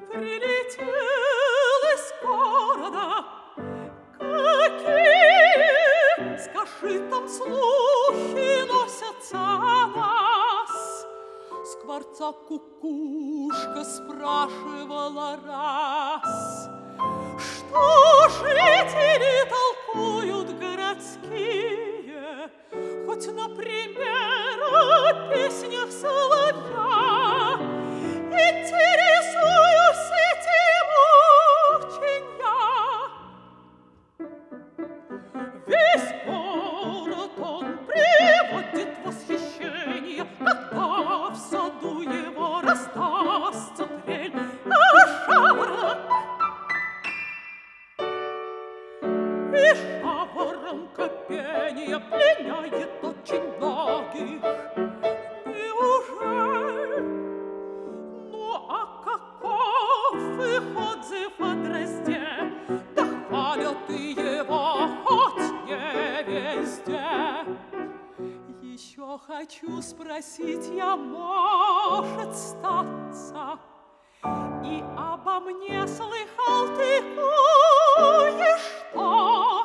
Прилетел из города. Какие, скажи, там слухи носятся о нас? Скворца кукушка спрашивала раз. Что жители толкуют городские, хоть, например, о песнях соловья? Интересуюсь этим очень я. Весь город он приводит в восхищение, когда в саду его раздастся трель, а жаворонок и жаворонка пение пленяет очень многих. Неужели? Ну, а каков их отзыв о дрозде? Да хвалят и его хоть не везде. Еще хочу спросить я, может статься, и обо мне слыхал ты кое-что?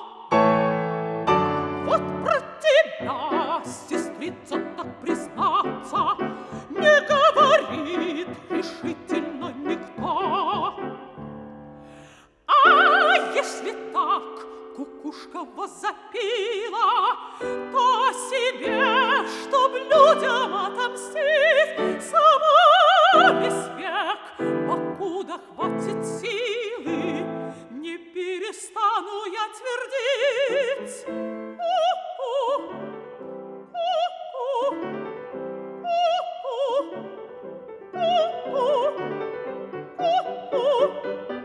Вот про тебя, сестрица, так признаться, не говорит решительно никто. А если так кукушка возопила, то о себе, чтоб людям отомстить, сама весь век, покуда хватит силы, не перестану я твердить. Ку-ку, ку-ку, ку-ку, ку-ку.